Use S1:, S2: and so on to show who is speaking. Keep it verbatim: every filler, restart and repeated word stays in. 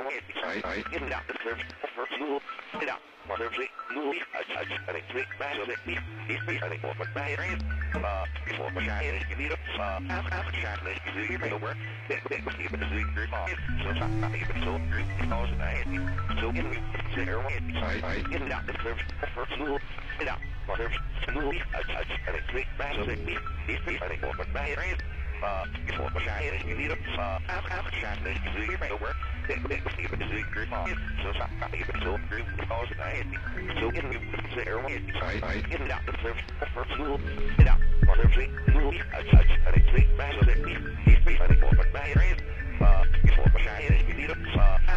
S1: I, I, get it out, the serves, first move, get out, more serves, move, I, I, I think three, back, so that, these three, I think four, but back, uh, before, but I, you need a, uh, half, half a shot, and you do your over, then, then, but you can do your, so, so, I think it's so, it's always an eye, so, get it, sit here, I, I, get it out, the serves, first move, get out, more serves, move, I, I, I think three, back, so that, these three, I think four, but back, uh, before, but I, you need a, uh, half, half a shot, and you do your over, then, then, but you can do your, so, so, I think it's so, it's always an eye, so, get it, sit here, I, I, get it out, the serves, first move, get out, more serves, move, I, I, I think three, back, so that, these three, I think four, but back, uh, before, but I, you need a, uh,